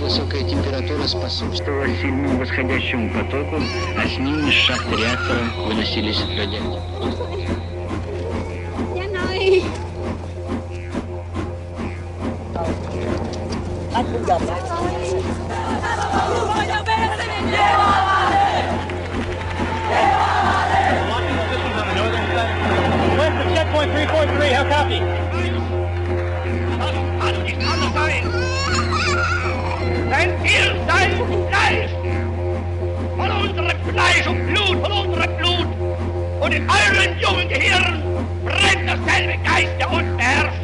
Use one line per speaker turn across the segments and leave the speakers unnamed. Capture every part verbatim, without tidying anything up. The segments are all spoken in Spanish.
высокая температура способствует
сильному восходящему потоку, а с ним из шахты реактора выносились радиации.
Checkpoint three four three, how copy? Sein Ziel, sein Fleisch! Von unserem Fleisch und Blut, von unserem Blut! Und in euren jungen Gehirn brennt derselbe Geist, der uns beherrscht!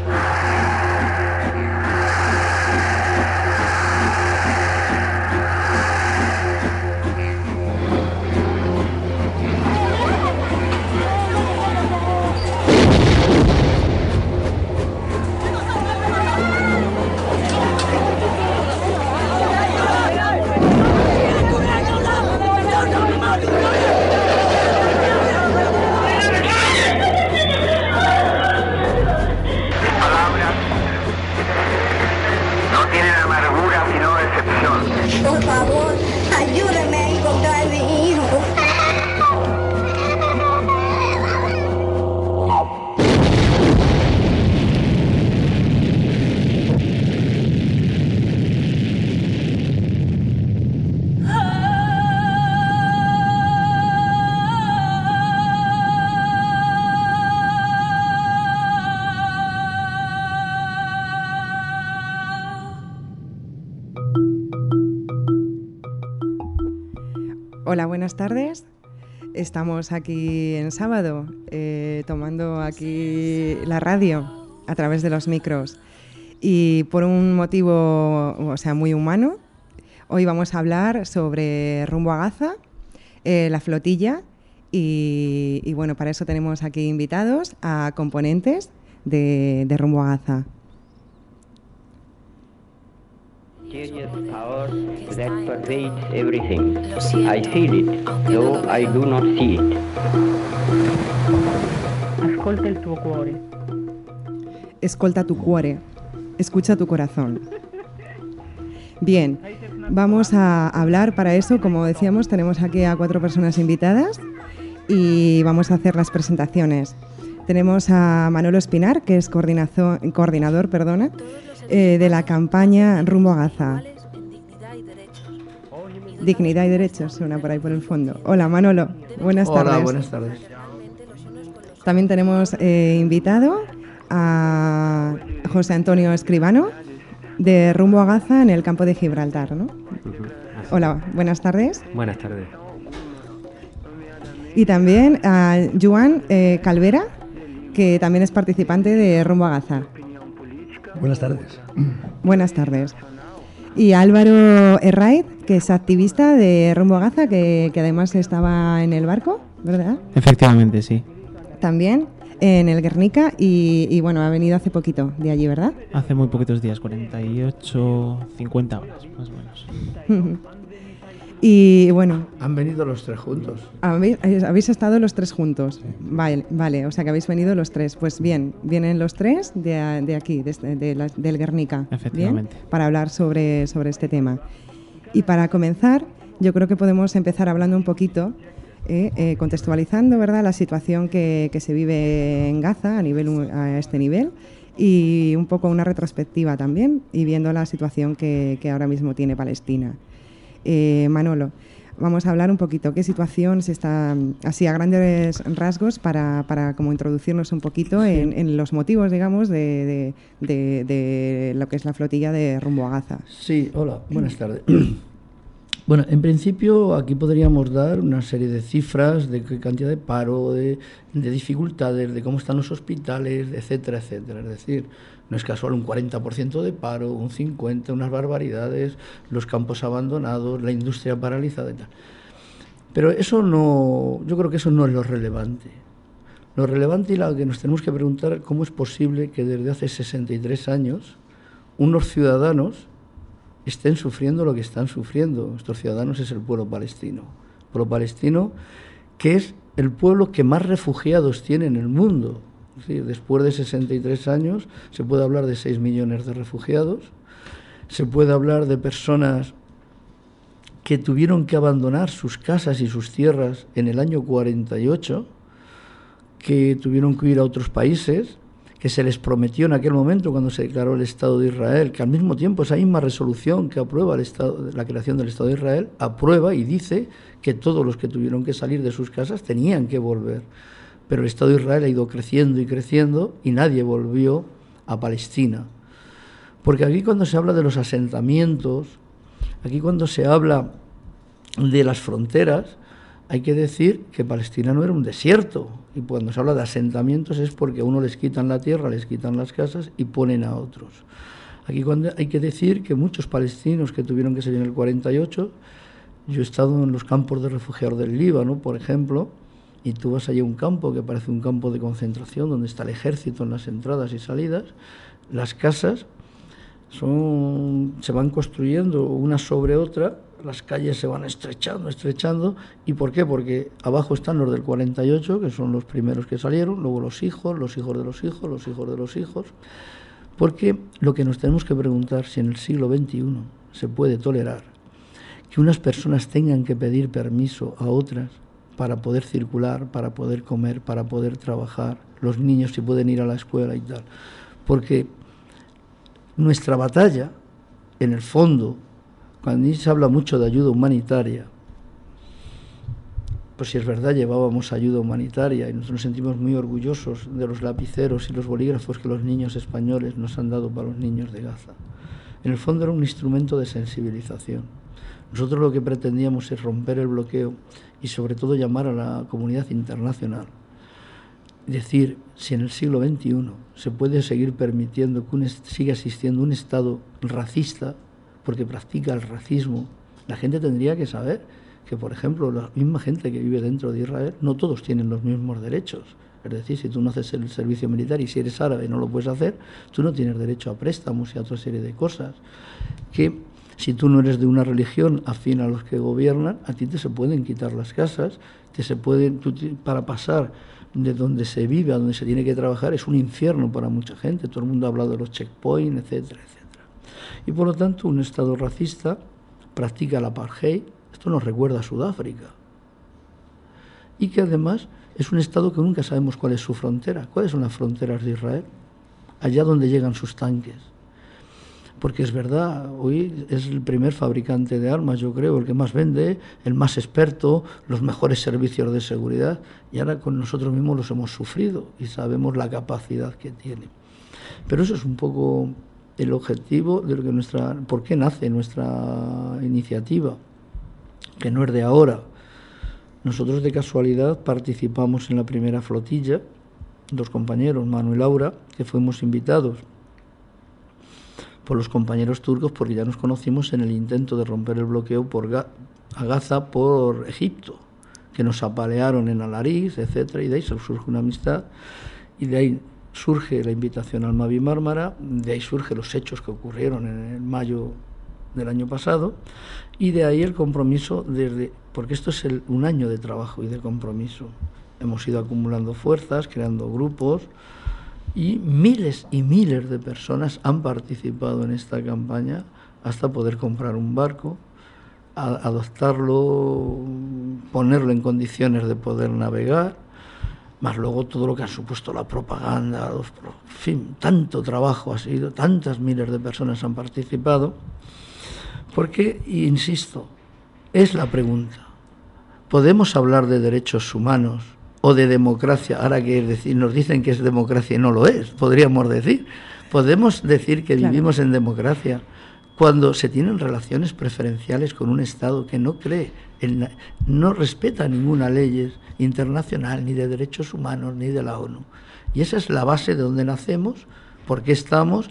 Por favor, ayúdame a encontrar a mi hijo.
Hola, buenas tardes. Estamos aquí en sábado, eh, tomando aquí la radio a través de los micros. Y por un motivo, o sea, muy humano, hoy vamos a hablar sobre Rumbo a Gaza, eh, la flotilla, y, y bueno, para eso tenemos aquí invitados a componentes de, de Rumbo a Gaza.
Mysterious power that pervades everything. I feel it, though I do not see it.
Ascolta il tuo cuore.
Escolta tu cuore. Escucha tu corazón. Bien, vamos a hablar para eso. Como decíamos, tenemos aquí a cuatro personas invitadas y vamos a hacer las presentaciones. Tenemos a Manolo Espinar, que es coordinador, coordinador perdona, eh, de la campaña Rumbo a Gaza. Dignidad y derechos, suena por ahí por el fondo. Hola Manolo, buenas
Hola,
tardes.
Hola, buenas tardes.
También tenemos eh, invitado a José Antonio Escribano, de Rumbo a Gaza en el campo de Gibraltar, ¿no?
Uh-huh.
Hola, buenas tardes.
Buenas tardes.
Y también a Joan eh, Calvera, que también es participante de Rumbo a Gaza.
Buenas tardes.
Buenas tardes. Y Álvaro Herraiz, que es activista de Rumbo a Gaza, que, que además estaba en el barco, ¿verdad?
Efectivamente, sí.
También en el Guernica y, y bueno, ha venido hace poquito de allí, ¿verdad?
Hace muy poquitos días, cuarenta y ocho, cincuenta horas, más o menos.
Y bueno...
Han venido los tres juntos.
¿Habéis, habéis estado los tres juntos? Sí. Vale, vale, o sea que habéis venido los tres. Pues bien, vienen los tres de, de aquí, de, de la, del Guernica.
Efectivamente.
¿Bien? Para hablar sobre, sobre este tema. Y para comenzar, yo creo que podemos empezar hablando un poquito, eh, eh, contextualizando, ¿verdad?, la situación que, que se vive en Gaza a, nivel, a este nivel y un poco una retrospectiva también y viendo la situación que, que ahora mismo tiene Palestina. Eh, Manolo, vamos a hablar un poquito qué situación se está, así a grandes rasgos, para, para como introducirnos un poquito en, sí. en los motivos, digamos, de, de, de, de lo que es la flotilla de Rumbo a Gaza.
Sí, hola, buenas tardes. Bueno, en principio aquí podríamos dar una serie de cifras de qué cantidad de paro, de, de dificultades, de cómo están los hospitales, etcétera, etcétera. Es decir, no es casual un cuarenta por ciento de paro, un cincuenta por ciento, unas barbaridades, los campos abandonados, la industria paralizada y tal. Pero eso no, yo creo que eso no es lo relevante. Lo relevante y lo que nos tenemos que preguntar es cómo es posible que desde hace sesenta y tres años unos ciudadanos estén sufriendo lo que están sufriendo. Estos ciudadanos es el pueblo palestino. El pueblo palestino, que es el pueblo que más refugiados tiene en el mundo. Sí, después de sesenta y tres años se puede hablar de seis millones de refugiados. se puede hablar de personas que tuvieron que abandonar sus casas y sus tierras en el año cuarenta y ocho, que tuvieron que ir a otros países, que se les prometió en aquel momento cuando se declaró el Estado de Israel, que al mismo tiempo esa misma resolución que aprueba el Estado, la creación del Estado de Israel, aprueba y dice que todos los que tuvieron que salir de sus casas tenían que volver. Pero el Estado de Israel ha ido creciendo y creciendo y nadie volvió a Palestina. Porque aquí cuando se habla de los asentamientos, aquí cuando se habla de las fronteras, hay que decir que Palestina no era un desierto, y cuando se habla de asentamientos es porque a uno les quitan la tierra, les quitan las casas y ponen a otros. Aquí cuando hay que decir que muchos palestinos que tuvieron que salir en el cuarenta y ocho, yo he estado en los campos de refugiados del Líbano, por ejemplo, y tú vas allí a un campo que parece un campo de concentración, donde está el ejército en las entradas y salidas, las casas son, se van construyendo una sobre otra, las calles se van estrechando, estrechando. ¿Y por qué? Porque abajo están los del cuarenta y ocho, que son los primeros que salieron, luego los hijos, los hijos de los hijos, los hijos de los hijos. Porque lo que nos tenemos que preguntar, si en el siglo veintiuno se puede tolerar que unas personas tengan que pedir permiso a otras para poder circular, para poder comer, para poder trabajar, los niños si pueden ir a la escuela y tal. Porque nuestra batalla, en el fondo, cuando se habla mucho de ayuda humanitaria, pues si es verdad, llevábamos ayuda humanitaria y nos sentimos muy orgullosos de los lapiceros y los bolígrafos que los niños españoles nos han dado para los niños de Gaza. En el fondo era un instrumento de sensibilización. Nosotros lo que pretendíamos es romper el bloqueo y sobre todo llamar a la comunidad internacional. Decir, si en el siglo veintiuno se puede seguir permitiendo que un siga existiendo un Estado racista, porque practica el racismo, la gente tendría que saber que, por ejemplo, la misma gente que vive dentro de Israel, no todos tienen los mismos derechos. Es decir, si tú no haces el servicio militar y si eres árabe no lo puedes hacer, tú no tienes derecho a préstamos y a otra serie de cosas. Que si tú no eres de una religión afín a los que gobiernan, a ti te se pueden quitar las casas, te se pueden, tú, para pasar de donde se vive a donde se tiene que trabajar es un infierno para mucha gente. Todo el mundo ha hablado de los checkpoints, etcétera, etcétera. Y por lo tanto un Estado racista practica el apartheid, esto nos recuerda a Sudáfrica, y que además es un Estado que nunca sabemos cuál es su frontera, cuáles son las fronteras de Israel, allá donde llegan sus tanques. Porque es verdad, hoy es el primer fabricante de armas, yo creo, el que más vende, el más experto, los mejores servicios de seguridad, y ahora con nosotros mismos los hemos sufrido y sabemos la capacidad que tiene. Pero eso es un poco el objetivo de lo que nuestra, por qué nace nuestra iniciativa, que no es de ahora. Nosotros de casualidad participamos en la primera flotilla, dos compañeros, Manu y Laura, que fuimos invitados por los compañeros turcos porque ya nos conocimos en el intento de romper el bloqueo por Ga a Gaza por Egipto, que nos apalearon en Alariz, etcétera, y de ahí surge una amistad, y de ahí surge la invitación al Mavi Mármara, de ahí surgen los hechos que ocurrieron en el mayo del año pasado, y de ahí el compromiso, desde porque esto es el, un año de trabajo y de compromiso. Hemos ido acumulando fuerzas, creando grupos, y miles y miles de personas han participado en esta campaña hasta poder comprar un barco, a, adoptarlo, ponerlo en condiciones de poder navegar, más luego todo lo que ha supuesto la propaganda, los, en fin, tanto trabajo ha sido, tantas miles de personas han participado, porque, insisto, es la pregunta, ¿podemos hablar de derechos humanos o de democracia, ahora que decir, nos dicen que es democracia y no lo es, podríamos decir, podemos decir que claro, vivimos en democracia cuando se tienen relaciones preferenciales con un Estado que no cree, en, no respeta ninguna ley internacional, ni de derechos humanos, ni de la ONU. Y esa es la base de donde nacemos, por qué estamos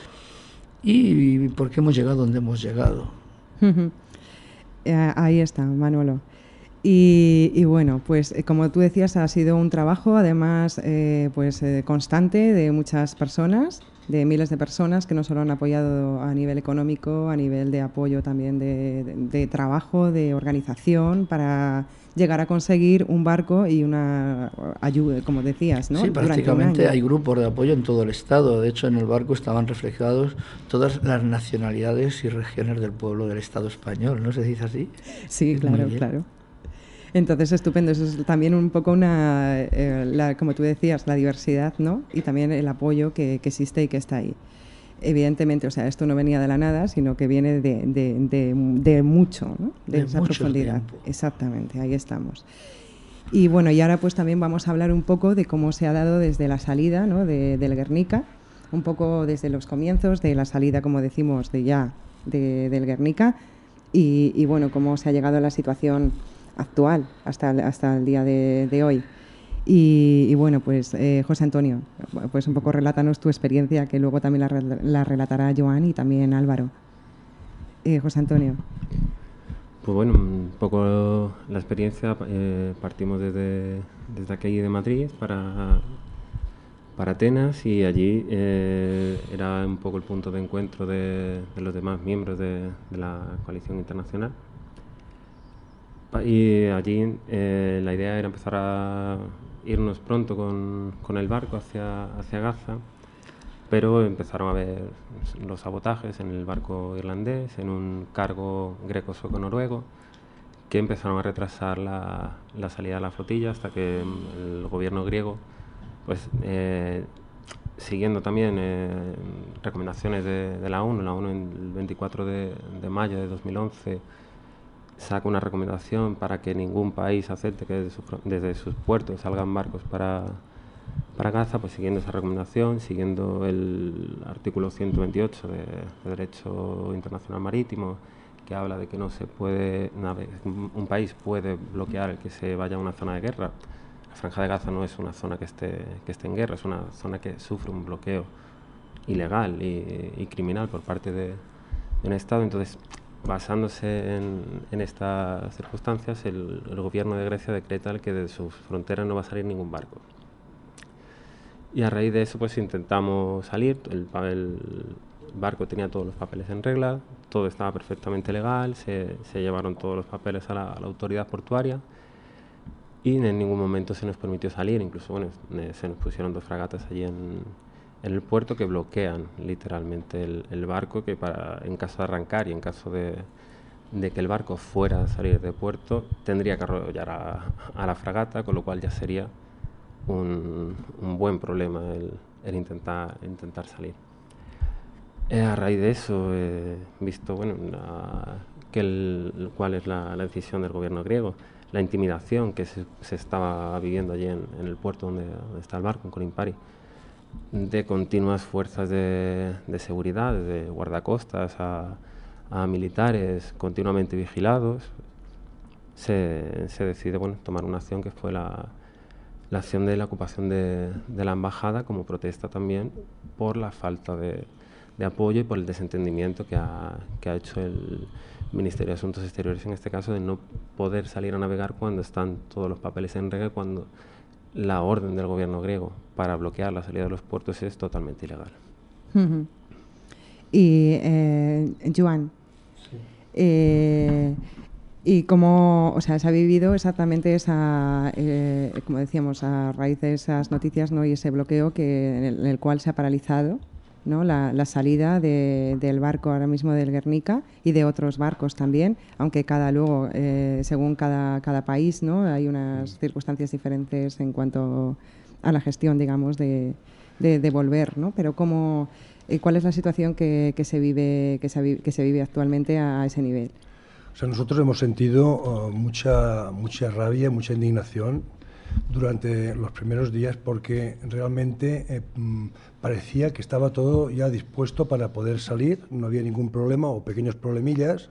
y por qué hemos llegado donde hemos llegado.
Uh-huh. eh, ahí está, Manolo. Y, y bueno, pues eh, como tú decías, ha sido un trabajo además eh, pues eh, constante de muchas personas de miles de personas que no solo han apoyado a nivel económico, a nivel de apoyo también de, de, de trabajo, de organización, para llegar a conseguir un barco y una ayuda, como decías, ¿no?
Sí, prácticamente
hay
grupos de apoyo en todo el Estado. De hecho, en el barco estaban reflejados todas las nacionalidades y regiones del pueblo del Estado español, ¿no se dice así?
Sí, claro, claro. Entonces, estupendo. Eso es también un poco una, eh, la, como tú decías, la diversidad, ¿no? Y también el apoyo que, que existe y que está ahí. Evidentemente, o sea, esto no venía de la nada, sino que viene de, de, de, de mucho, ¿no? De, de esa profundidad. Tiempo. Exactamente, ahí estamos. Y bueno, y ahora pues también vamos a hablar un poco de cómo se ha dado desde la salida, ¿no? de, del Guernica, un poco desde los comienzos de la salida, como decimos, de ya de, del Guernica, y, y bueno, cómo se ha llegado a la situación actual hasta, hasta el día de, de hoy. Y, y bueno, pues eh, José Antonio, pues un poco relátanos tu experiencia, que luego también la, la relatará Joan y también Álvaro. Eh, José Antonio.
Pues bueno, un poco la experiencia, eh, partimos desde, desde aquí de Madrid para, para Atenas, y allí eh, era un poco el punto de encuentro de, de los demás miembros de, de la coalición internacional. Y allí eh, la idea era empezar a irnos pronto con, con el barco hacia, hacia Gaza, pero empezaron a haber los sabotajes en el barco irlandés, en un cargo greco-sueco-noruego, que empezaron a retrasar la, la salida de la flotilla hasta que el gobierno griego, pues eh, siguiendo también eh, recomendaciones de, de la ONU, la ONU el veinticuatro de mayo de dos mil once saca una recomendación para que ningún país acepte que desde, su, desde sus puertos salgan barcos para, para Gaza, pues siguiendo esa recomendación, siguiendo el artículo ciento veintiocho de, de Derecho Internacional Marítimo, que habla de que no se puede, un país puede bloquear el que se vaya a una zona de guerra. La Franja de Gaza no es una zona que esté, que esté en guerra, es una zona que sufre un bloqueo ilegal y, y criminal por parte de, de un Estado. Entonces, basándose en, en estas circunstancias, el, el gobierno de Grecia decreta que de sus fronteras no va a salir ningún barco. Y a raíz de eso pues intentamos salir, el, el barco tenía todos los papeles en regla, todo estaba perfectamente legal, se, se llevaron todos los papeles a la, a la autoridad portuaria y en ningún momento se nos permitió salir. Incluso bueno, se nos pusieron dos fragatas allí en en el puerto que bloquean literalmente el, el barco, que para en caso de arrancar y en caso de, de que el barco fuera a salir de puerto tendría que arrollar a, a la fragata, con lo cual ya sería un, un buen problema el, el intentar, intentar salir. Eh, a raíz de eso he eh, visto bueno, la, que el, cuál es la, la decisión del gobierno griego, la intimidación que se, se estaba viviendo allí en, en el puerto donde, donde está el barco, en Corimpari, de continuas fuerzas de, de seguridad, de guardacostas a, a militares continuamente vigilados. Se, se decide bueno, tomar una acción que fue la, la acción de la ocupación de, de la embajada, como protesta también por la falta de, de apoyo y por el desentendimiento que ha, que ha hecho el Ministerio de Asuntos Exteriores, en este caso, de no poder salir a navegar cuando están todos los papeles en regla, cuando la orden del gobierno griego para bloquear la salida de los puertos es totalmente ilegal.
Uh-huh. Y, eh, Joan, sí. eh, ¿y cómo, o sea, se ha vivido exactamente esa, eh, como decíamos, a raíz de esas noticias, ¿no? Y ese bloqueo que en el, en el cual se ha paralizado, ¿no? la, la salida de, del barco ahora mismo del Guernica y de otros barcos también, aunque cada luego, eh, según cada, cada país, ¿no? Hay unas circunstancias diferentes en cuanto a la gestión, digamos, de, de, de volver, ¿no? Pero cómo, eh, ¿cuál es la situación que, que, se vive, que, se, que se vive actualmente a, a ese nivel?
O sea, nosotros hemos sentido uh, mucha, mucha rabia, mucha indignación durante los primeros días, porque realmente eh, parecía que estaba todo ya dispuesto para poder salir, no había ningún problema o pequeños problemillas,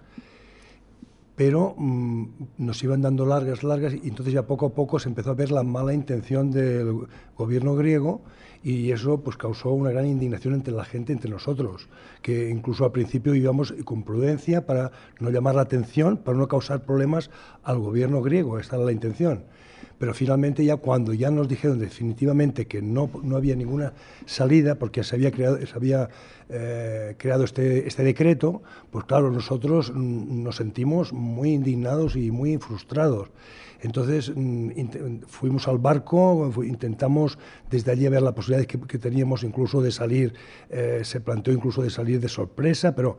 pero mmm, nos iban dando largas, largas, y entonces ya poco a poco se empezó a ver la mala intención del gobierno griego, y eso pues causó una gran indignación entre la gente, entre nosotros, que incluso al principio íbamos con prudencia para no llamar la atención, para no causar problemas al gobierno griego, esta era la intención. pero finalmente ya cuando ya nos dijeron definitivamente que no, no había ninguna salida, porque se había creado, se había, eh, creado este, este decreto, pues claro, nosotros mm, nos sentimos muy indignados y muy frustrados. Entonces mm, fuimos al barco, intentamos desde allí ver la posibilidad que, que teníamos incluso de salir, eh, se planteó incluso de salir de sorpresa, pero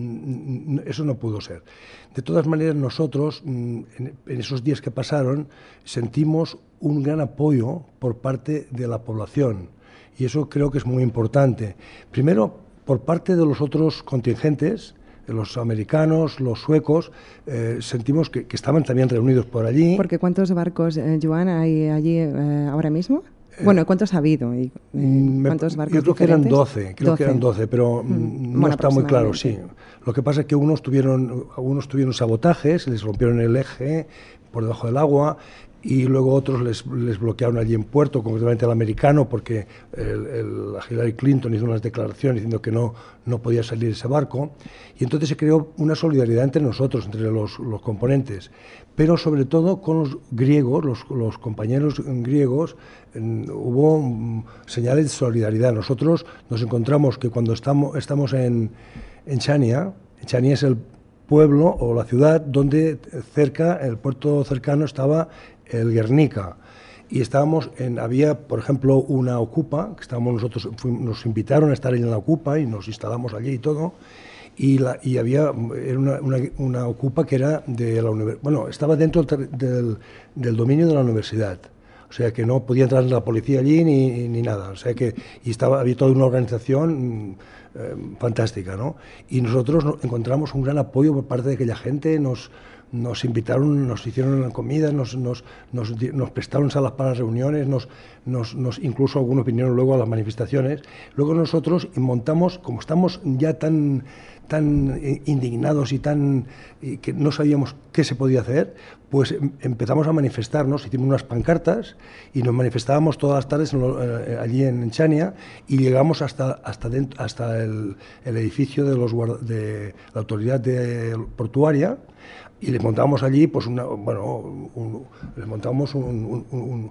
mm, eso no pudo ser. De todas maneras, nosotros mm, en, en esos días que pasaron sentimos un gran apoyo por parte de la población y eso creo que es muy importante. Primero, por parte de los otros contingentes, los americanos, los suecos, eh, sentimos que, que estaban también reunidos por allí.
Porque ¿cuántos barcos, eh, Joan, hay allí eh, ahora mismo? Eh, bueno, ¿cuántos ha habido? Y, eh, ¿Cuántos barcos
Yo creo
diferentes?
que eran doce, creo
doce.
que eran doce, pero
mm.
no
bueno,
está muy claro, sí. Lo que pasa es que unos tuvieron, algunos tuvieron sabotajes, les rompieron el eje por debajo del agua, y luego otros les, les bloquearon allí en puerto, concretamente el americano, porque el, el, la Hillary Clinton hizo unas declaraciones diciendo que no, no podía salir ese barco, y entonces se creó una solidaridad entre nosotros, entre los, los componentes, pero sobre todo con los griegos, los, los compañeros griegos, en, hubo um, señales de solidaridad. Nosotros nos encontramos que cuando estamos, estamos en, en Chania, Chania es el pueblo o la ciudad donde cerca, el puerto cercano estaba el Guernica, y estábamos en, había por ejemplo una ocupa, que estábamos nosotros, fuimos, nos invitaron a estar en la ocupa y nos instalamos allí y todo, y, la, y había era una, una, una ocupa que era de la universidad, bueno, estaba dentro del, del dominio de la universidad, o sea que no podía entrar la policía allí ni, ni nada, o sea que y estaba, había toda una organización eh, fantástica, ¿no? Y nosotros nos encontramos un gran apoyo por parte de aquella gente, nos Nos invitaron, nos hicieron comida, nos, nos, nos, nos prestaron salas para reuniones, nos, nos, nos, incluso algunos vinieron luego a las manifestaciones. Luego nosotros montamos, como estamos ya tan, tan indignados y tan y que no sabíamos qué se podía hacer, pues empezamos a manifestarnos, hicimos unas pancartas y nos manifestábamos todas las tardes en lo, eh, allí en Chania y llegamos hasta, hasta, dentro, hasta el, el edificio de, los, de la autoridad de, portuaria. Y les montamos allí, pues, una, bueno, un, les montamos un, un, un,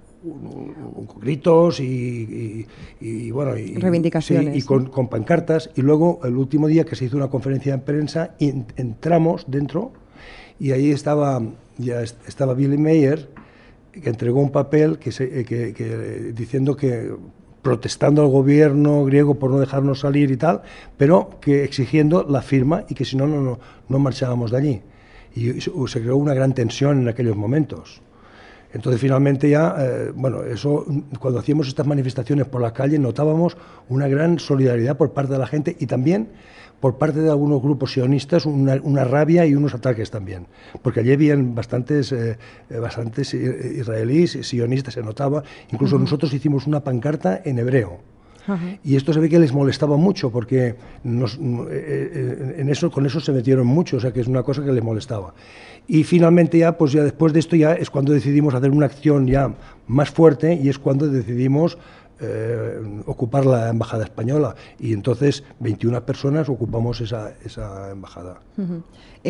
un, un gritos y, y, y bueno, y,
reivindicaciones,
sí, y con, con pancartas. Y luego, el último día que se hizo una conferencia de prensa, in, entramos dentro y ahí estaba, ya estaba Billy Mayer, que entregó un papel que se, que, que, diciendo que protestando al gobierno griego por no dejarnos salir y tal, pero que exigiendo la firma y que si no, no, no, no marchábamos de allí. Y se creó una gran tensión en aquellos momentos. Entonces, finalmente ya, eh, bueno, eso, cuando hacíamos estas manifestaciones por la calle, notábamos una gran solidaridad por parte de la gente y también por parte de algunos grupos sionistas, una, una rabia y unos ataques también. Porque allí habían bastantes, eh, bastantes israelíes, sionistas, se notaba. Incluso uh-huh. nosotros hicimos una pancarta en hebreo. Uh-huh. Y esto se ve que les molestaba mucho porque nos, eh, en eso, con eso se metieron mucho, o sea que es una cosa que les molestaba. Y finalmente ya, pues ya después de esto ya es cuando decidimos hacer una acción ya más fuerte y es cuando decidimos eh, ocupar la embajada española y entonces veintiuna personas ocupamos esa, esa embajada.
Uh-huh.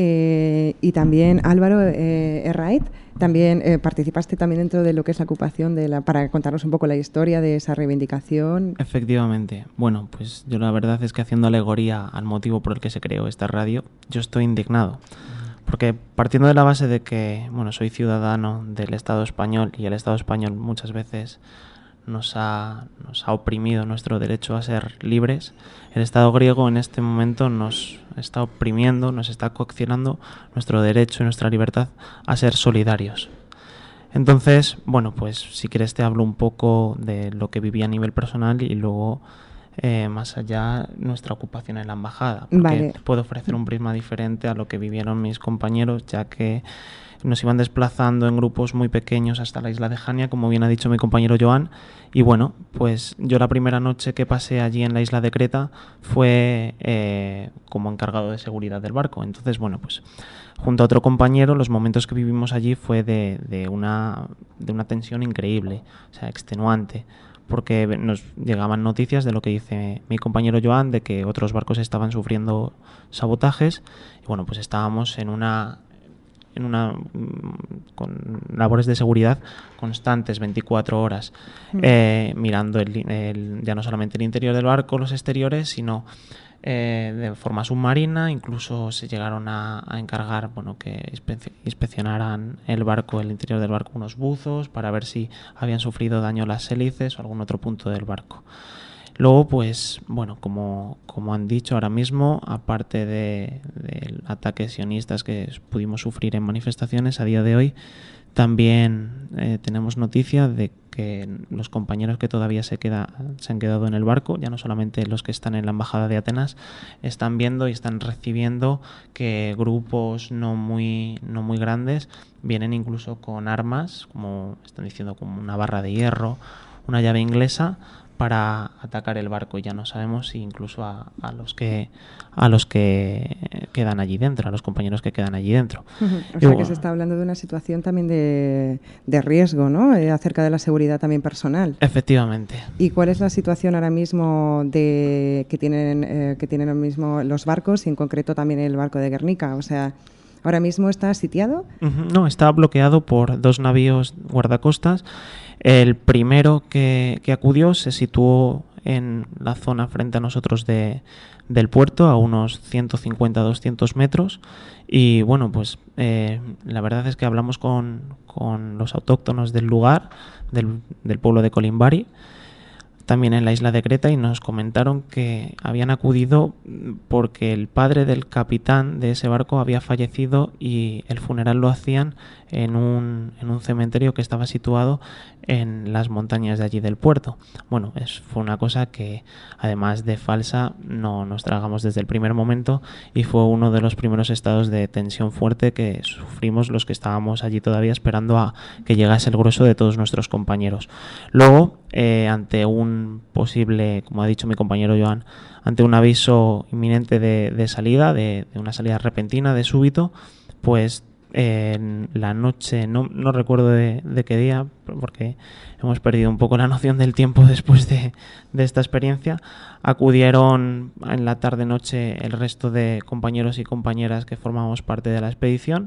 Eh, y también Álvaro eh, Herraiz, también eh, participaste también dentro de lo que es la ocupación de la, para contarnos un poco la historia de esa reivindicación.
Efectivamente. Bueno, pues yo la verdad es que haciendo alegoría al motivo por el que se creó esta radio, yo estoy indignado. Porque partiendo de la base de que, bueno, soy ciudadano del Estado español y el Estado español muchas veces nos ha, nos ha oprimido nuestro derecho a ser libres, el Estado griego en este momento nos está oprimiendo, nos está coaccionando nuestro derecho y nuestra libertad a ser solidarios. Entonces, bueno, pues si quieres te hablo un poco de lo que viví a nivel personal y luego eh, más allá nuestra ocupación en la embajada, porque
vale.
puedo ofrecer un prisma diferente a lo que vivieron mis compañeros, ya que nos iban desplazando en grupos muy pequeños hasta la isla de Jania, como bien ha dicho mi compañero Joan. Y bueno, pues yo la primera noche que pasé allí en la isla de Creta fue eh, como encargado de seguridad del barco. Entonces, bueno, pues junto a otro compañero, los momentos que vivimos allí fue de, de, una, de una tensión increíble, o sea, extenuante, porque nos llegaban noticias de lo que dice mi compañero Joan, de que otros barcos estaban sufriendo sabotajes. Y bueno, pues estábamos en una... en una con labores de seguridad constantes, veinticuatro horas, mm. eh, mirando el, el, ya no solamente el interior del barco, los exteriores, sino eh, de forma submarina. Incluso se llegaron a, a encargar, bueno, que inspe- inspeccionaran el barco, el interior del barco, unos buzos para ver si habían sufrido daño las hélices o algún otro punto del barco. Luego, pues, bueno, como, como han dicho ahora mismo, aparte de, de ataques sionistas que pudimos sufrir en manifestaciones, a día de hoy también eh, tenemos noticia de que los compañeros que todavía se, queda, se han quedado en el barco, ya no solamente los que están en la Embajada de Atenas, están viendo y están recibiendo que grupos no muy, no muy grandes vienen incluso con armas, como están diciendo, como una barra de hierro, una llave inglesa, para atacar el barco. Y ya no sabemos si incluso a, a los que a los que quedan allí dentro, a los compañeros que quedan allí dentro.
Uh-huh. O sea, bueno, que se está hablando de una situación también de, de riesgo, ¿no? Eh, acerca de la seguridad también personal.
Efectivamente.
¿Y cuál es la situación ahora mismo de que tienen eh, que tienen ahora mismo los barcos y en concreto también el barco de Guernica? O sea, ¿ahora mismo está sitiado?
Uh-huh. No, está bloqueado por dos navíos guardacostas. El primero que, que acudió se situó en la zona frente a nosotros de, del puerto, a unos ciento cincuenta a doscientos metros. Y bueno, pues eh, la verdad es que hablamos con, con los autóctonos del lugar, del, del pueblo de Colimbari, también en la isla de Creta, y nos comentaron que habían acudido porque el padre del capitán de ese barco había fallecido y el funeral lo hacían en un, en un cementerio que estaba situado en las montañas de allí del puerto. Bueno, es, fue una cosa que además de falsa no nos tragamos desde el primer momento, y fue uno de los primeros estados de tensión fuerte que sufrimos los que estábamos allí todavía esperando a que llegase el grueso de todos nuestros compañeros. Luego, eh, ante un posible, como ha dicho mi compañero Joan, ante un aviso inminente de, de salida, de, de una salida repentina, de súbito, pues en la noche, no, no recuerdo de, de qué día, porque hemos perdido un poco la noción del tiempo después de, de esta experiencia, acudieron en la tarde-noche el resto de compañeros y compañeras que formamos parte de la expedición,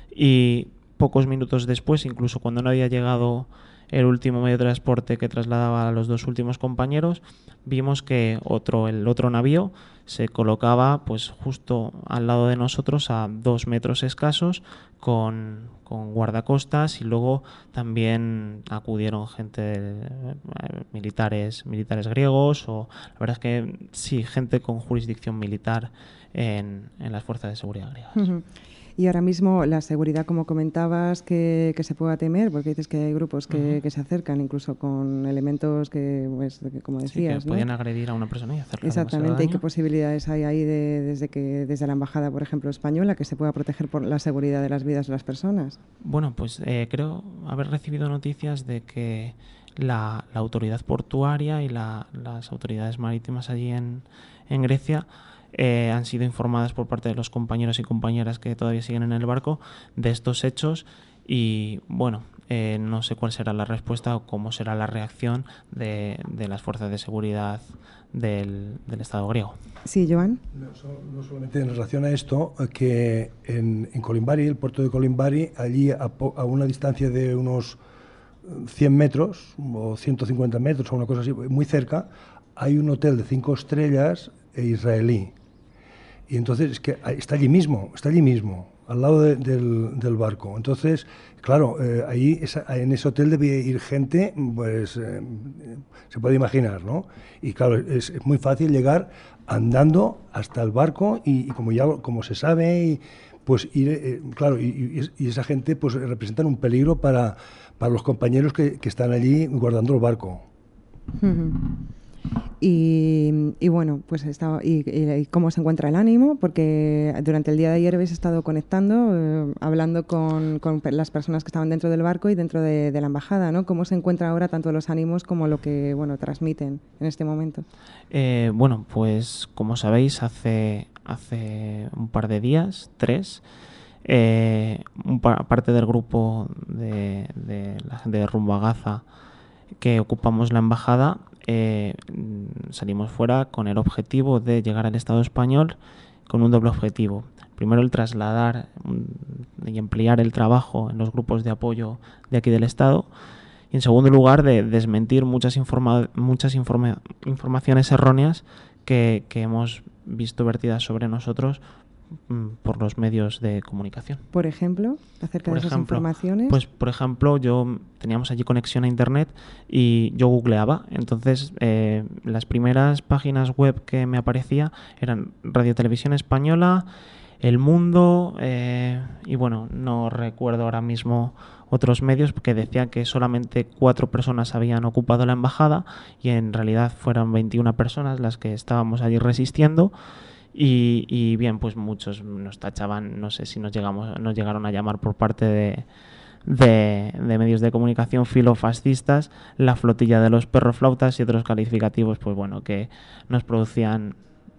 y pocos minutos después, incluso cuando no había llegado el último medio de transporte que trasladaba a los dos últimos compañeros, vimos que otro, el otro navío se colocaba pues justo al lado de nosotros, a dos metros escasos, con, con guardacostas, y luego también acudieron gente, de, eh, militares, militares griegos, o la verdad es que sí, gente con jurisdicción militar en, en las fuerzas de seguridad griegas.
Uh-huh. Y ahora mismo la seguridad, como comentabas, que, que se pueda temer, porque dices que hay grupos que, uh-huh. que se acercan incluso con elementos que, pues, como decías,
sí, que
¿no?
podían agredir a una persona y hacerle
Exactamente. ¿Y qué posibilidades hay ahí de, desde que desde la embajada, por ejemplo, española, que se pueda proteger por la seguridad de las vidas de las personas?
Bueno, pues eh, creo haber recibido noticias de que la, la autoridad portuaria y la, las autoridades marítimas allí en, en Grecia Eh, han sido informadas por parte de los compañeros y compañeras que todavía siguen en el barco de estos hechos, y bueno, eh, no sé cuál será la respuesta o cómo será la reacción de, de las fuerzas de seguridad del, del Estado griego.
Sí, Joan.
No, no solamente en relación a esto, que en, en Colimbari, el puerto de Colimbari, allí a, a una distancia de unos cien metros o ciento cincuenta metros o una cosa así, muy cerca, hay un hotel de cinco estrellas israelí. Y entonces es que está allí mismo, está allí mismo, al lado de, del, del barco. Entonces, claro, eh, ahí esa, en ese hotel debe ir gente, pues eh, se puede imaginar, ¿no? Y claro, es, es muy fácil llegar andando hasta el barco y, y como ya como se sabe, y, pues ir, eh, claro, y, y, y esa gente pues representan un peligro para, para los compañeros que, que están allí guardando el barco.
Uh-huh. Y, y bueno, pues estaba, y, y cómo se encuentra el ánimo, porque durante el día de ayer habéis estado conectando, eh, hablando con, con las personas que estaban dentro del barco y dentro de, de la embajada, ¿no? ¿Cómo se encuentra ahora tanto los ánimos como lo que, bueno, transmiten en este momento?
Eh, bueno, pues como sabéis, hace, hace un par de días, tres, eh, un par, parte del grupo de, de la gente de Rumbo a Gaza que ocupamos la embajada, Eh, salimos fuera con el objetivo de llegar al Estado español con un doble objetivo. Primero, el trasladar y ampliar el trabajo en los grupos de apoyo de aquí del Estado. Y en segundo lugar, de desmentir muchas, informa muchas informa informaciones erróneas que, que hemos visto vertidas sobre nosotros por los medios de comunicación.
Por ejemplo, acerca
por
de esas
ejemplo,
informaciones.
Pues, por ejemplo, yo teníamos allí conexión a internet y yo googleaba. Entonces, eh, las primeras páginas web que me aparecía eran Radio Televisión Española, El Mundo eh, y bueno, no recuerdo ahora mismo otros medios que decían que solamente cuatro personas habían ocupado la embajada y en realidad fueron veintiuna personas las que estábamos allí resistiendo. Y, y bien, pues muchos nos tachaban, no sé si nos llegamos, nos llegaron a llamar por parte de, de, de medios de comunicación filofascistas, la flotilla de los perroflautas y otros calificativos, pues bueno, que nos producían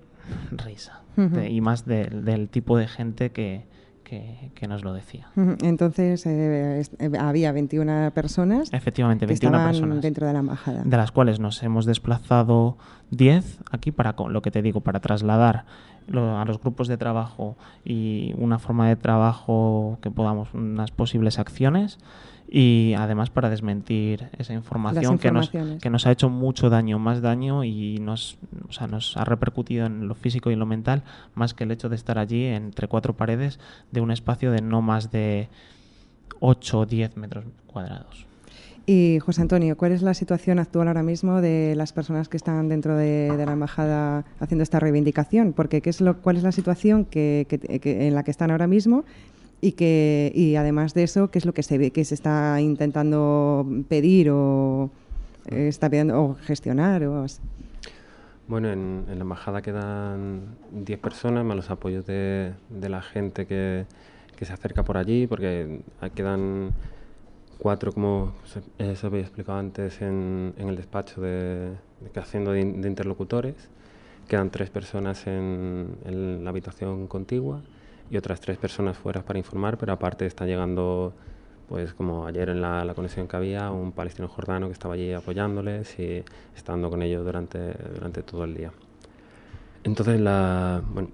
risa. Uh-huh. de, y más de, del tipo de gente que, que, que nos lo decía.
Uh-huh. Entonces eh, eh, había veintiuna personas.
Efectivamente,
que
veintiuna
estaban
personas
dentro de la embajada.
De las cuales nos hemos desplazado diez aquí para, lo que te digo, para trasladar lo, a los grupos de trabajo y una forma de trabajo que podamos, unas posibles acciones y además para desmentir esa información que nos, que nos ha hecho mucho daño, más daño y nos, o sea, nos ha repercutido en lo físico y en lo mental más que el hecho de estar allí entre cuatro paredes de un espacio de no más de ocho o diez metros cuadrados.
Y José Antonio, ¿cuál es la situación actual ahora mismo de las personas que están dentro de, de la embajada haciendo esta reivindicación? Porque ¿qué es lo, ¿cuál es la situación que, que, que, en la que están ahora mismo? Y que y además de eso, ¿qué es lo que se ve, que se está intentando pedir o eh, está pidiendo o gestionar? O...
Bueno, en, en la embajada quedan diez personas más los apoyos de, de la gente que, que se acerca por allí, porque quedan cuatro, como se, se había explicado antes en, en el despacho de, de haciendo de, de interlocutores. Quedan tres personas en, en la habitación contigua y otras tres personas fuera para informar, pero aparte está llegando, pues como ayer en la, la conexión que había, un palestino jordano que estaba allí apoyándoles y estando con ellos durante, durante todo el día. Entonces, la, bueno,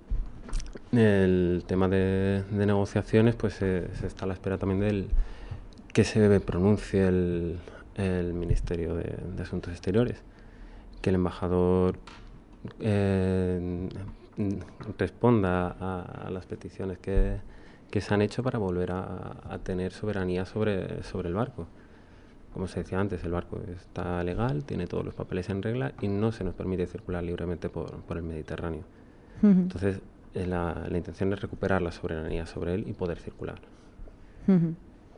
el tema de, de negociaciones, pues se, se está a la espera también del que se pronuncie el, el Ministerio de, de Asuntos Exteriores, que el embajador eh, responda a, a las peticiones que, que se han hecho para volver a, a tener soberanía sobre, sobre el barco. Como se decía antes, el barco está legal, tiene todos los papeles en regla y no se nos permite circular libremente por, por el Mediterráneo. Uh-huh. Entonces, la, la intención es recuperar la soberanía sobre él y poder circular.
Uh-huh.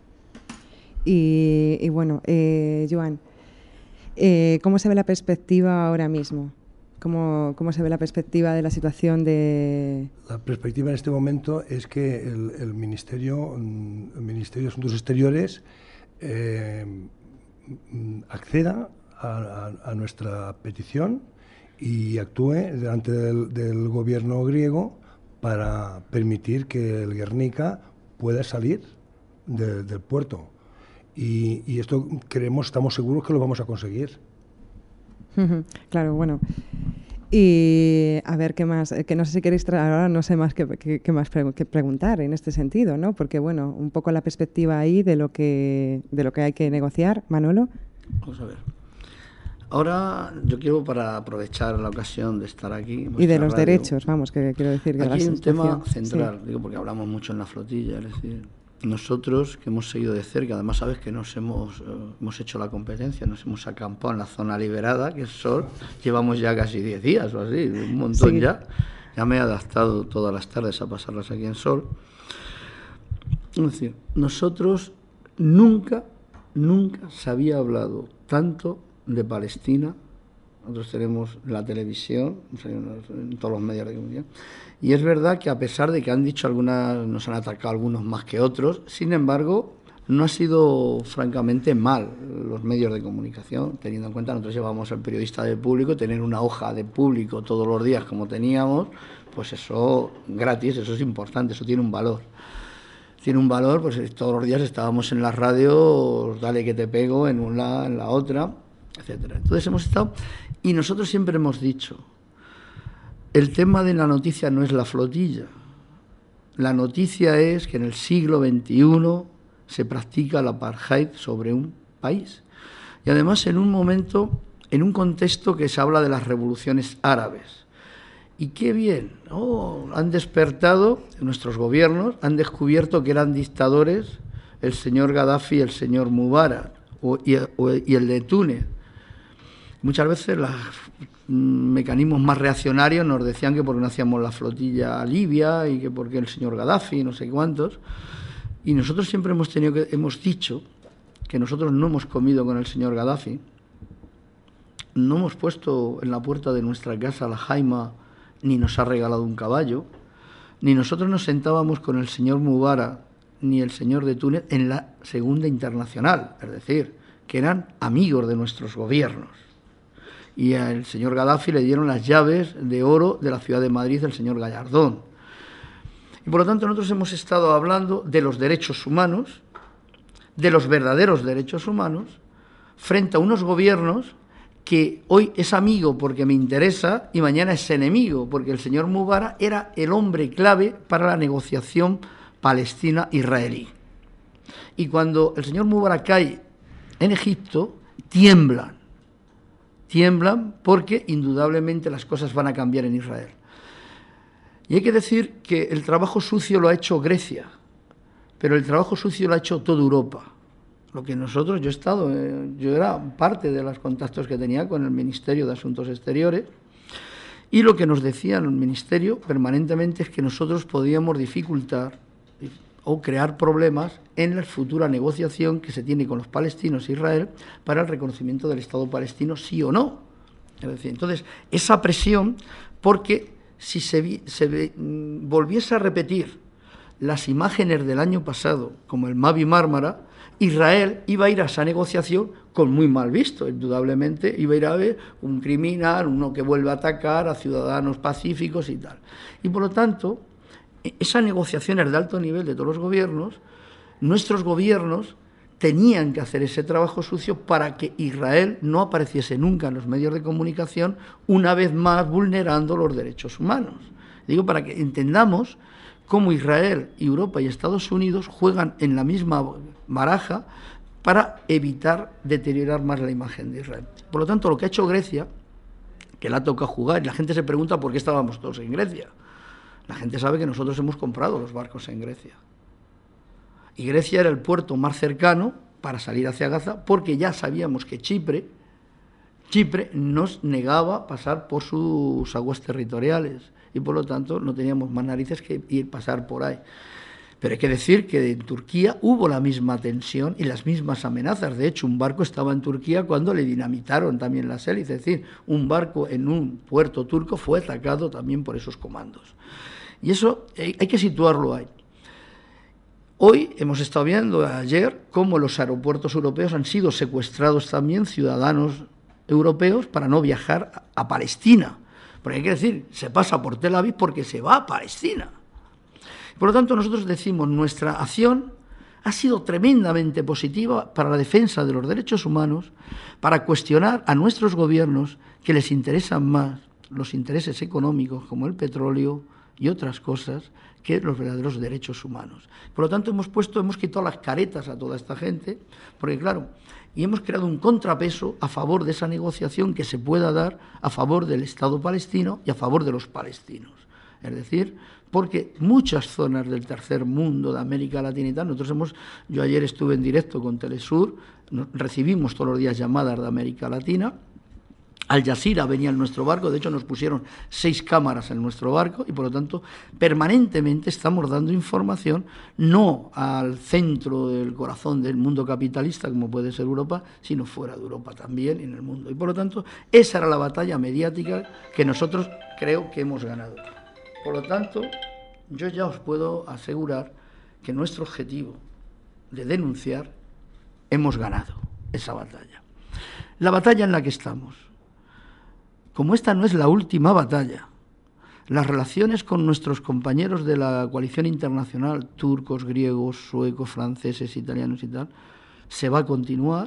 Y, y bueno, eh, Joan, eh, ¿cómo se ve la perspectiva ahora mismo? ¿Cómo, ¿Cómo se ve la perspectiva de la situación de...?
La perspectiva en este momento es que el, el Ministerio, el Ministerio de Asuntos Exteriores eh, acceda a, a, a nuestra petición y actúe delante del, del gobierno griego para permitir que el Guernica pueda salir de, del puerto. Y, y esto creemos, estamos seguros que lo vamos a conseguir.
Claro, bueno. Y a ver qué más, que no sé si queréis tra- ahora no sé más qué, qué, qué más pre- que preguntar en este sentido, ¿no? Porque bueno, un poco la perspectiva ahí de lo que de lo que hay que negociar, Manolo.
Vamos a ver. Ahora yo quiero, para aprovechar la ocasión de estar aquí
y de los
radio,
derechos, vamos, que quiero decir que
aquí hay un tema central,
sí.
Digo porque hablamos mucho en la flotilla, es decir, nosotros que hemos seguido de cerca, además sabes que nos hemos, eh, hemos hecho la competencia, nos hemos acampado en la zona liberada, que es Sol, llevamos ya casi diez días o así, un montón sí. ya, ya me he adaptado todas las tardes a pasarlas aquí en Sol. Es decir, nosotros nunca, nunca se había hablado tanto de Palestina. Nosotros tenemos la televisión, en todos los medios de comunicación, y es verdad que a pesar de que han dicho algunas, nos han atacado algunos más que otros, sin embargo, no ha sido francamente mal los medios de comunicación, teniendo en cuenta nosotros llevamos al periodista del público, tener una hoja de público todos los días como teníamos, pues eso gratis, eso es importante, eso tiene un valor. Tiene un valor, pues todos los días estábamos en la radio, dale que te pego, en una, en la otra, etcétera. Entonces hemos estado, y nosotros siempre hemos dicho, el tema de la noticia no es la flotilla, La noticia es que en el siglo veintiuno se practica el apartheid sobre un país. Y además en un momento, en un contexto que se habla de las revoluciones árabes. Y qué bien, oh, han despertado nuestros gobiernos, han descubierto que eran dictadores el señor Gaddafi y el señor Mubarak, o, y, o, y el de Túnez. Muchas veces los mecanismos más reaccionarios nos decían que porque no hacíamos la flotilla a Libia y que porque el señor Gaddafi, no sé cuántos. Y nosotros siempre hemos tenido que, hemos dicho que nosotros no hemos comido con el señor Gaddafi, no hemos puesto en la puerta de nuestra casa la jaima, ni nos ha regalado un caballo, ni nosotros nos sentábamos con el señor Mubarak ni el señor de Túnez en la Segunda Internacional, es decir, que eran amigos de nuestros gobiernos. Y al señor Gaddafi le dieron las llaves de oro de la ciudad de Madrid el señor Gallardón. Y por lo tanto nosotros hemos estado hablando de los derechos humanos, de los verdaderos derechos humanos, frente a unos gobiernos que hoy es amigo porque me interesa y mañana es enemigo, porque el señor Mubarak era el hombre clave para la negociación palestina-israelí. Y cuando el señor Mubarak cae en Egipto, tiemblan, tiemblan porque indudablemente las cosas van a cambiar en Israel. Y hay que decir que el trabajo sucio lo ha hecho Grecia, pero el trabajo sucio lo ha hecho toda Europa. Lo que nosotros, yo he estado, eh, yo era parte de los contactos que tenía con el Ministerio de Asuntos Exteriores, y lo que nos decía el Ministerio permanentemente es que nosotros podíamos dificultar o crear problemas en la futura negociación que se tiene con los palestinos e Israel para el reconocimiento del Estado palestino, sí o no. Es decir, entonces, esa presión, porque si se, vi, se ve, volviese a repetir las imágenes del año pasado, como el Mavi Mármara, Israel iba a ir a esa negociación con muy mal visto, indudablemente iba a ir a ver un criminal, uno que vuelve a atacar a ciudadanos pacíficos y tal. Y por lo tanto, esas negociaciones de alto nivel de todos los gobiernos, nuestros gobiernos tenían que hacer ese trabajo sucio para que Israel no apareciese nunca en los medios de comunicación, una vez más vulnerando los derechos humanos. Digo, para que entendamos cómo Israel, Europa y Estados Unidos juegan en la misma baraja para evitar deteriorar más la imagen de Israel. Por lo tanto, lo que ha hecho Grecia, que la toca jugar, y la gente se pregunta por qué estábamos todos en Grecia. La gente sabe que nosotros hemos comprado los barcos en Grecia. Y Grecia era el puerto más cercano para salir hacia Gaza, porque ya sabíamos que Chipre, Chipre nos negaba pasar por sus aguas territoriales, y por lo tanto no teníamos más narices que ir pasar por ahí. Pero hay que decir que en Turquía hubo la misma tensión y las mismas amenazas. De hecho, un barco estaba en Turquía cuando le dinamitaron también las hélices. Es decir, un barco en un puerto turco fue atacado también por esos comandos. Y eso hay que situarlo ahí. Hoy hemos estado viendo ayer cómo los aeropuertos europeos han sido secuestrados también ciudadanos europeos para no viajar a Palestina. Porque hay que decir, se pasa por Tel Aviv porque se va a Palestina. Por lo tanto, nosotros decimos, nuestra acción ha sido tremendamente positiva para la defensa de los derechos humanos, para cuestionar a nuestros gobiernos que les interesan más los intereses económicos como el petróleo y otras cosas que los verdaderos derechos humanos. Por lo tanto, hemos puesto, hemos quitado las caretas a toda esta gente, porque claro, y hemos creado un contrapeso a favor de esa negociación que se pueda dar a favor del Estado palestino y a favor de los palestinos. Es decir, porque muchas zonas del tercer mundo, de América Latina y tal, nosotros hemos, yo ayer estuve en directo con Telesur, nos, recibimos todos los días llamadas de América Latina. Al Jazeera venía en nuestro barco, de hecho nos pusieron seis cámaras en nuestro barco y por lo tanto permanentemente estamos dando información no al centro del corazón del mundo capitalista como puede ser Europa, sino fuera de Europa también en el mundo. Y por lo tanto esa era la batalla mediática que nosotros creo que hemos ganado. Por lo tanto, yo ya os puedo asegurar que nuestro objetivo de denunciar hemos ganado esa batalla. La batalla en la que estamos. Como esta no es la última batalla, las relaciones con nuestros compañeros de la coalición internacional, turcos, griegos, suecos, franceses, italianos y tal, se va a continuar.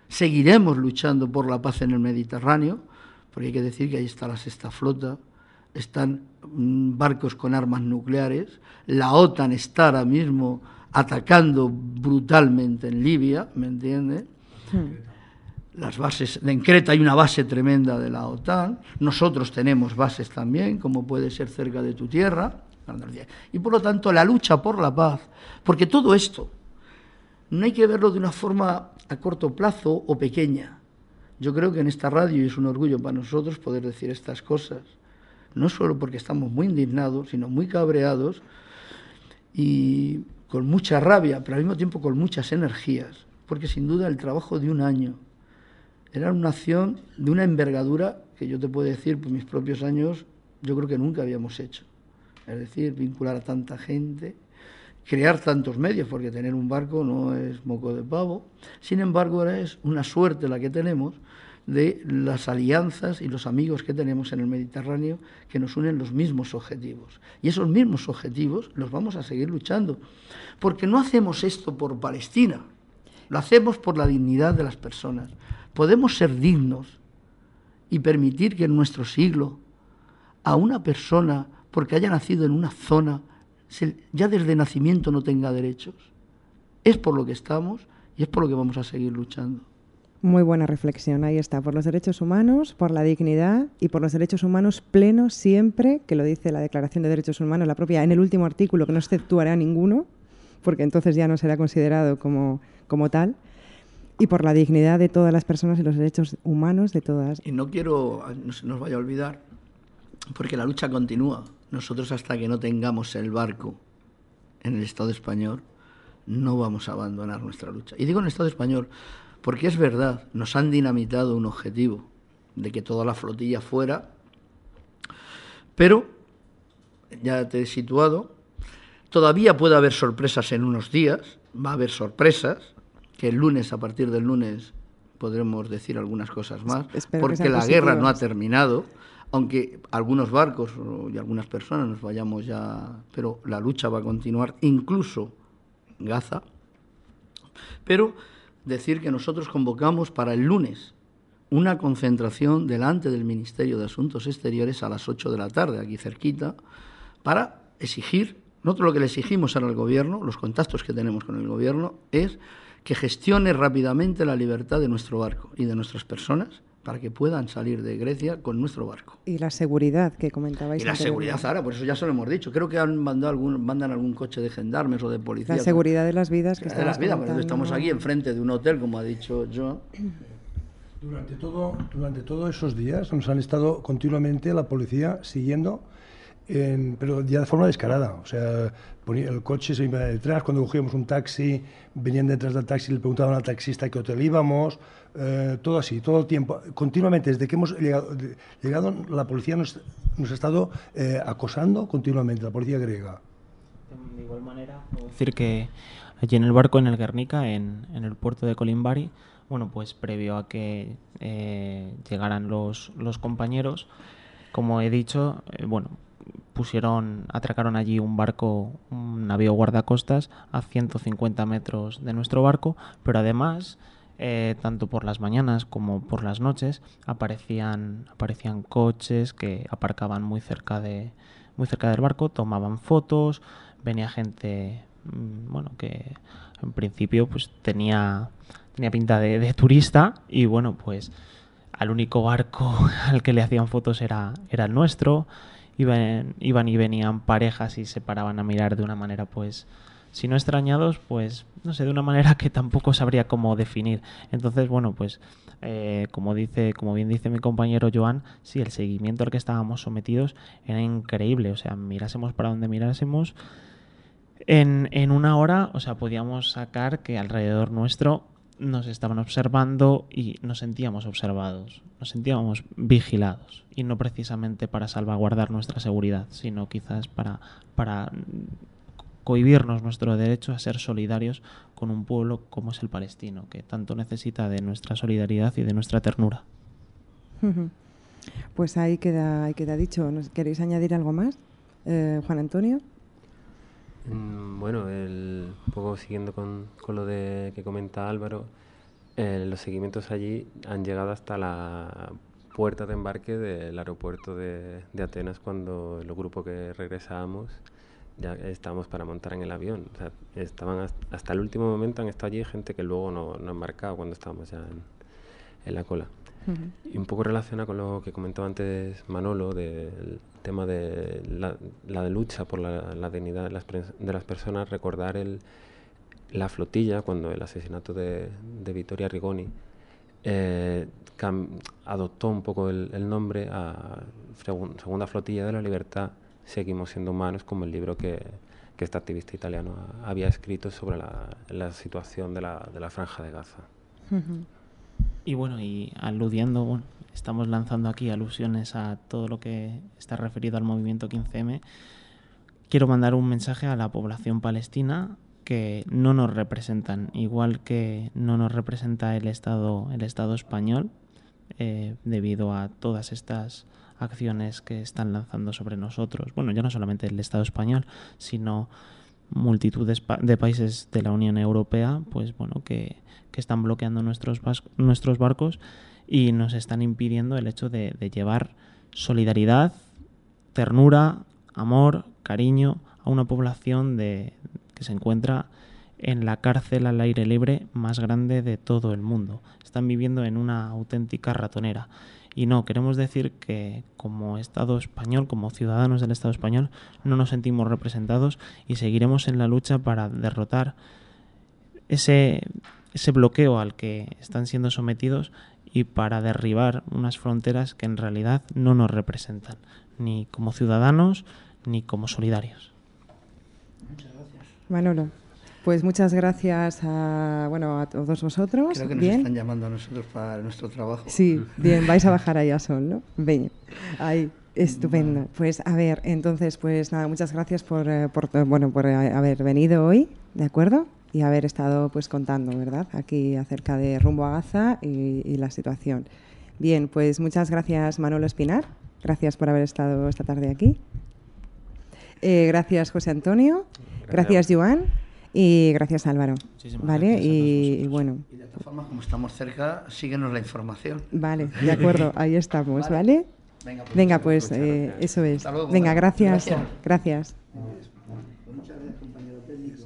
Seguiremos luchando por la paz en el Mediterráneo, porque hay que decir que ahí está la sexta flota, están mm, barcos con armas nucleares, la OTAN está ahora mismo atacando brutalmente en Libia, ¿me entiendes? Hmm. Las bases, en Creta hay una base tremenda de la OTAN, nosotros tenemos bases también, como puede ser cerca de tu tierra, y por lo tanto la lucha por la paz, porque todo esto no hay que verlo de una forma a corto plazo o pequeña. Yo creo que en esta radio, y es un orgullo para nosotros poder decir estas cosas, no solo porque estamos muy indignados, sino muy cabreados y con mucha rabia, pero al mismo tiempo con muchas energías, porque sin duda el trabajo de un año era una acción de una envergadura que yo te puedo decir, por mis propios años, yo creo que nunca habíamos hecho. Es decir, vincular a tanta gente, crear tantos medios, porque tener un barco no es moco de pavo. Sin embargo, ahora es una suerte la que tenemos de las alianzas y los amigos que tenemos en el Mediterráneo que nos unen los mismos objetivos. Y esos mismos objetivos los vamos a seguir luchando, porque no hacemos esto por Palestina, lo hacemos por la dignidad de las personas. Podemos ser dignos y permitir que en nuestro siglo a una persona, porque haya nacido en una zona, ya desde nacimiento no tenga derechos. Es por lo que estamos y es por lo que vamos a seguir luchando.
Muy buena reflexión, ahí está, por los derechos humanos, por la dignidad y por los derechos humanos plenos siempre, que lo dice la Declaración de Derechos Humanos, la propia, en el último artículo, que no exceptuará ninguno, porque entonces ya no será considerado como, como tal, y por la dignidad de todas las personas y los derechos humanos de todas.
Y no quiero, no se nos vaya a olvidar, porque la lucha continúa. Nosotros hasta que no tengamos el barco en el Estado español, no vamos a abandonar nuestra lucha. Y digo en el Estado español porque es verdad, nos han dinamitado un objetivo de que toda la flotilla fuera, pero, ya te he situado, todavía puede haber sorpresas en unos días, va a haber sorpresas, que el lunes, a partir del lunes, podremos decir algunas cosas más, Espero porque la guerra no ha terminado, aunque algunos barcos y algunas personas nos vayamos ya, pero la lucha va a continuar, incluso en Gaza. Pero decir que nosotros convocamos para el lunes una concentración delante del Ministerio de Asuntos Exteriores a las ocho de la tarde, aquí cerquita, para exigir, nosotros lo que le exigimos ahora al Gobierno, los contactos que tenemos con el Gobierno, es que gestione rápidamente la libertad de nuestro barco y de nuestras personas, para que puedan salir de Grecia con nuestro barco.
Y la seguridad que comentabais.
Y la seguridad ahora, por eso ya se lo hemos dicho. Creo que han mandado algún, mandan algún coche de gendarmes o de policía.
La seguridad de las vidas que
de las vidas, porque estamos aquí enfrente de un hotel, como ha dicho Joan.
Durante todo, durante todos esos días nos han estado continuamente la policía siguiendo, en, pero ya de forma descarada. O sea, ponía, el coche se iba detrás, cuando cogíamos un taxi, venían detrás del taxi, le preguntaban al taxista a qué hotel íbamos, eh, todo así, todo el tiempo, continuamente, desde que hemos llegado, llegado la policía nos, nos ha estado eh, acosando continuamente, la policía griega.
De igual manera, puedo decir que allí en el barco, en el Guernica, en, en el puerto de Colimbari, bueno, pues previo a que eh, llegaran los, los compañeros, como he dicho, eh, bueno, pusieron, atracaron allí un barco, un navío guardacostas a ciento cincuenta metros de nuestro barco, pero además, eh, tanto por las mañanas como por las noches, aparecían, aparecían coches que aparcaban muy cerca de, muy cerca del barco, tomaban fotos, venía gente, bueno, que en principio pues tenía, tenía pinta de, de turista, y bueno, pues al único barco al que le hacían fotos era, era el nuestro. Iban, iban y venían parejas y se paraban a mirar de una manera, pues, si no extrañados, pues, no sé, de una manera que tampoco sabría cómo definir. Entonces, bueno, pues, eh, como dice, como bien dice mi compañero Joan, sí, el seguimiento al que estábamos sometidos era increíble. O sea, mirásemos para donde mirásemos, en, en una hora, o sea, podíamos sacar que alrededor nuestro nos estaban observando y nos sentíamos observados, nos sentíamos vigilados, y no precisamente para salvaguardar nuestra seguridad, sino quizás para, para cohibirnos nuestro derecho a ser solidarios con un pueblo como es el palestino, que tanto necesita de nuestra solidaridad y de nuestra ternura.
Pues ahí queda, ahí queda dicho. ¿Queréis añadir algo más, eh, Juan Antonio?
Bueno, el, un poco siguiendo con, con lo de que comenta Álvaro, eh, los seguimientos allí han llegado hasta la puerta de embarque del aeropuerto de, de Atenas, cuando el grupo que regresábamos ya estábamos para montar en el avión. O sea, estaban hasta, hasta el último momento han estado allí gente que luego no, no ha embarcado cuando estábamos ya en, en la cola. Uh-huh. Y un poco relaciona con lo que comentaba antes Manolo, del tema de la, la lucha por la, la dignidad de las, de las personas, recordar el, la flotilla, cuando el asesinato de, de Vittorio Arrigoni eh, cam, adoptó un poco el, el nombre a segun, Segunda Flotilla de la Libertad, seguimos siendo humanos, como el libro que, que este activista italiano había escrito sobre la, la situación de la, de la Franja de Gaza.
Uh-huh. Y bueno, y aludiendo, bueno, estamos lanzando aquí alusiones a todo lo que está referido al movimiento quince eme. Quiero mandar un mensaje a la población palestina, que no nos representan, igual que no nos representa el Estado, el Estado español, eh, debido a todas estas acciones que están lanzando sobre nosotros. Bueno, ya no solamente el Estado español, sino multitud de, de países de la Unión Europea, pues bueno, que, que están bloqueando nuestros, nuestros barcos y nos están impidiendo el hecho de, de llevar solidaridad, ternura, amor, cariño a una población de, que se encuentra en la cárcel al aire libre más grande de todo el mundo. Están viviendo en una auténtica ratonera. Y no, queremos decir que como Estado español, como ciudadanos del Estado español, no nos sentimos representados y seguiremos en la lucha para derrotar ese, ese bloqueo al que están siendo sometidos y para derribar unas fronteras que en realidad no nos representan, ni como ciudadanos ni como solidarios.
Muchas gracias. Manolo. Pues muchas gracias a, bueno, a todos vosotros.
Creo que nos
bien.
Están llamando a nosotros para nuestro trabajo.
Sí, bien, vais a bajar ahí a Sol, ¿no? Venga, ahí, estupendo. Vale. Pues a ver, entonces, pues nada, muchas gracias por, por, bueno, por haber venido hoy, ¿de acuerdo? Y haber estado pues contando, ¿verdad? Aquí acerca de Rumbo a Gaza y, y la situación. Bien, pues muchas gracias Manolo Espinar, gracias por haber estado esta tarde aquí. Eh, gracias José Antonio, gracias, gracias Joan. Y gracias Álvaro. Vale, y, y bueno.
Y de esta forma, como estamos cerca, síguenos la información.
Vale, de acuerdo, ahí estamos, ¿vale? ¿Vale? Venga, pues, Venga, pues eh, eso es. Luego, Venga, gracias. Gracias. gracias. Muchas gracias, compañero técnico.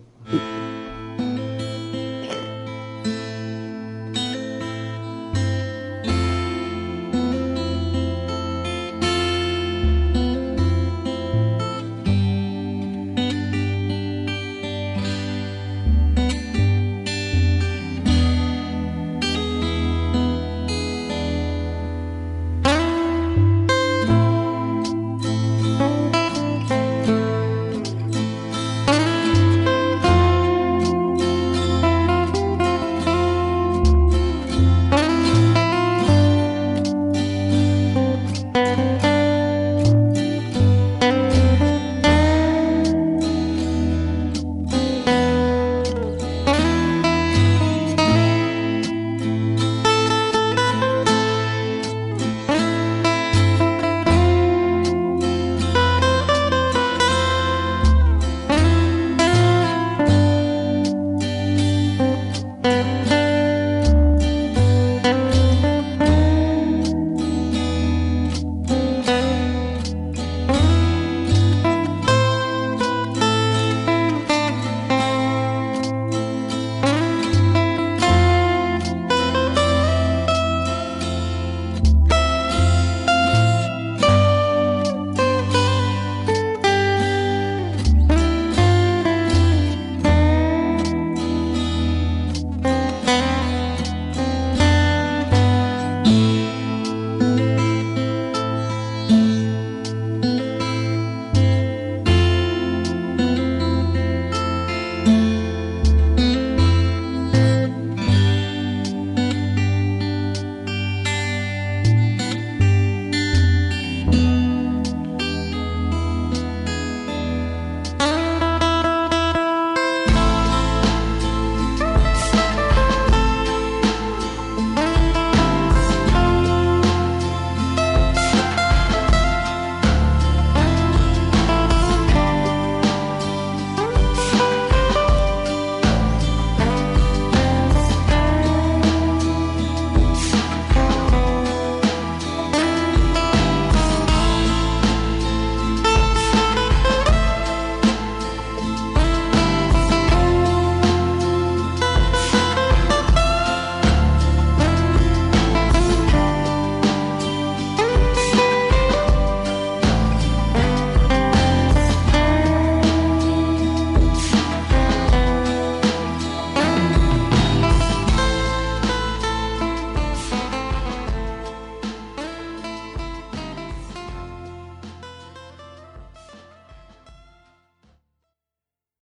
Thank you.